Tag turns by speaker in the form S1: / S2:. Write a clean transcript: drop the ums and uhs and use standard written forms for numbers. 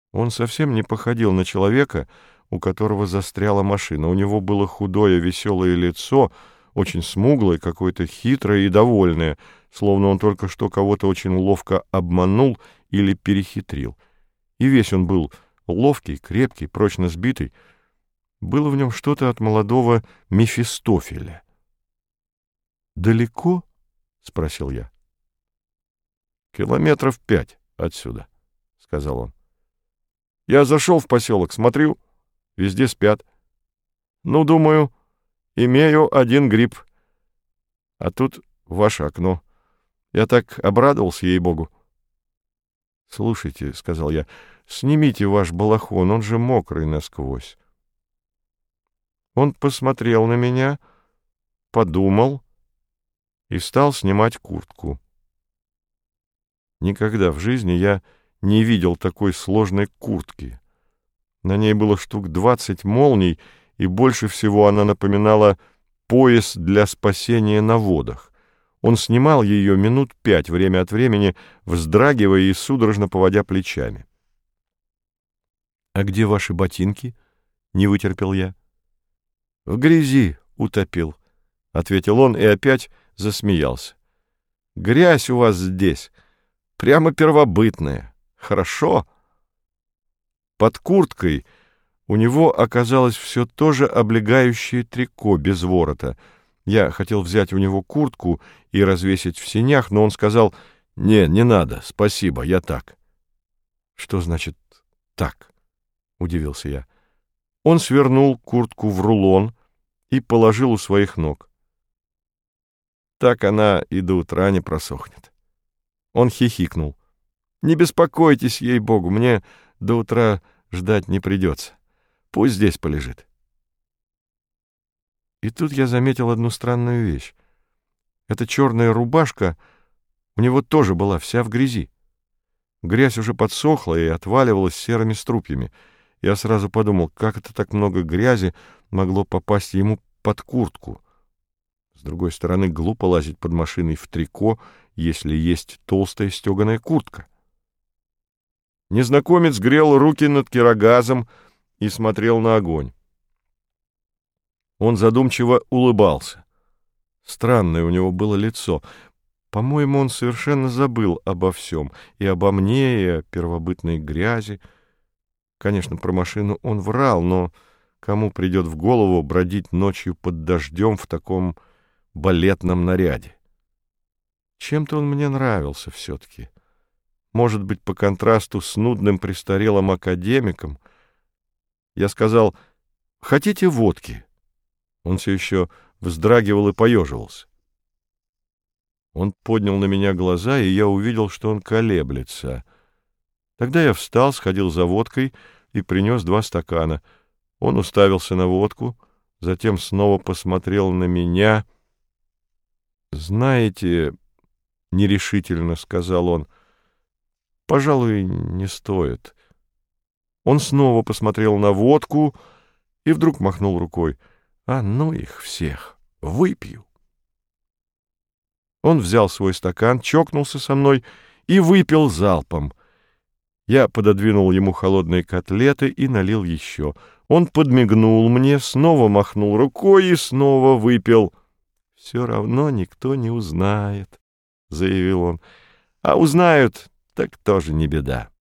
S1: Он совсем не походил на человека, у которого застряла машина. У него было худое, веселое лицо, очень смуглое, какое-то хитрое и довольное, словно он только что кого-то очень ловко обманул или перехитрил. И весь он был ловкий, крепкий, прочно сбитый. Было в нем что-то от молодого Мефистофеля. «Далеко?» — спросил я. «Километров 5 отсюда», — сказал он. «Я зашел в поселок, смотрю, везде спят. Ну, думаю, имею один гриб. А тут ваше окно. Я так обрадовался, ей-богу». «Слушайте», — сказал я, — «снимите ваш балахон, он же мокрый насквозь». Он посмотрел на меня, подумал и стал снимать куртку. Никогда в жизни я не видел такой сложной куртки. На ней было штук 20 молний, и больше всего она напоминала пояс для спасения на водах. Он снимал ее минут 5 время от времени, вздрагивая и судорожно поводя плечами. «А где ваши ботинки?» — не вытерпел я. «В грязи утопил», — ответил он и опять засмеялся. «Грязь у вас здесь, прямо первобытная. Хорошо». Под курткой у него оказалось все то же облегающее трико без ворота. Я хотел взять у него куртку и развесить в сенях, но он сказал: не надо, спасибо, я так». «Что значит «так»?» — удивился я. Он свернул куртку в рулон и положил у своих ног. «Так она и до утра не просохнет». Он хихикнул. «Не беспокойтесь, ей-богу, мне до утра ждать не придется. Пусть здесь полежит». И тут я заметил одну странную вещь. Эта черная рубашка у него тоже была вся в грязи. Грязь уже подсохла и отваливалась серыми струпьями. Я сразу подумал, как это так много грязи могло попасть ему под куртку. С другой стороны, глупо лазить под машиной в трико, если есть толстая стеганая куртка. Незнакомец грел руки над кирогазом и смотрел на огонь. Он задумчиво улыбался. Странное у него было лицо. По-моему, он совершенно забыл обо всем, и обо мне, и о первобытной грязи. Конечно, про машину он врал, но кому придет в голову бродить ночью под дождем в таком балетном наряде? Чем-то он мне нравился все-таки. Может быть, по контрасту с нудным престарелым академиком. Я сказал: «Хотите водки?» Он все еще вздрагивал и поеживался. Он поднял на меня глаза, и я увидел, что он колеблется. Тогда я встал, сходил за водкой и принес 2 стакана. Он уставился на водку, затем снова посмотрел на меня. «Знаете, — нерешительно сказал он, — пожалуй, не стоит». Он снова посмотрел на водку и вдруг махнул рукой. «А ну их всех! Выпью!» Он взял свой стакан, чокнулся со мной и выпил залпом. Я пододвинул ему холодные котлеты и налил еще. Он подмигнул мне, снова махнул рукой и снова выпил. «Все равно никто не узнает», — заявил он. «А узнают, так тоже не беда».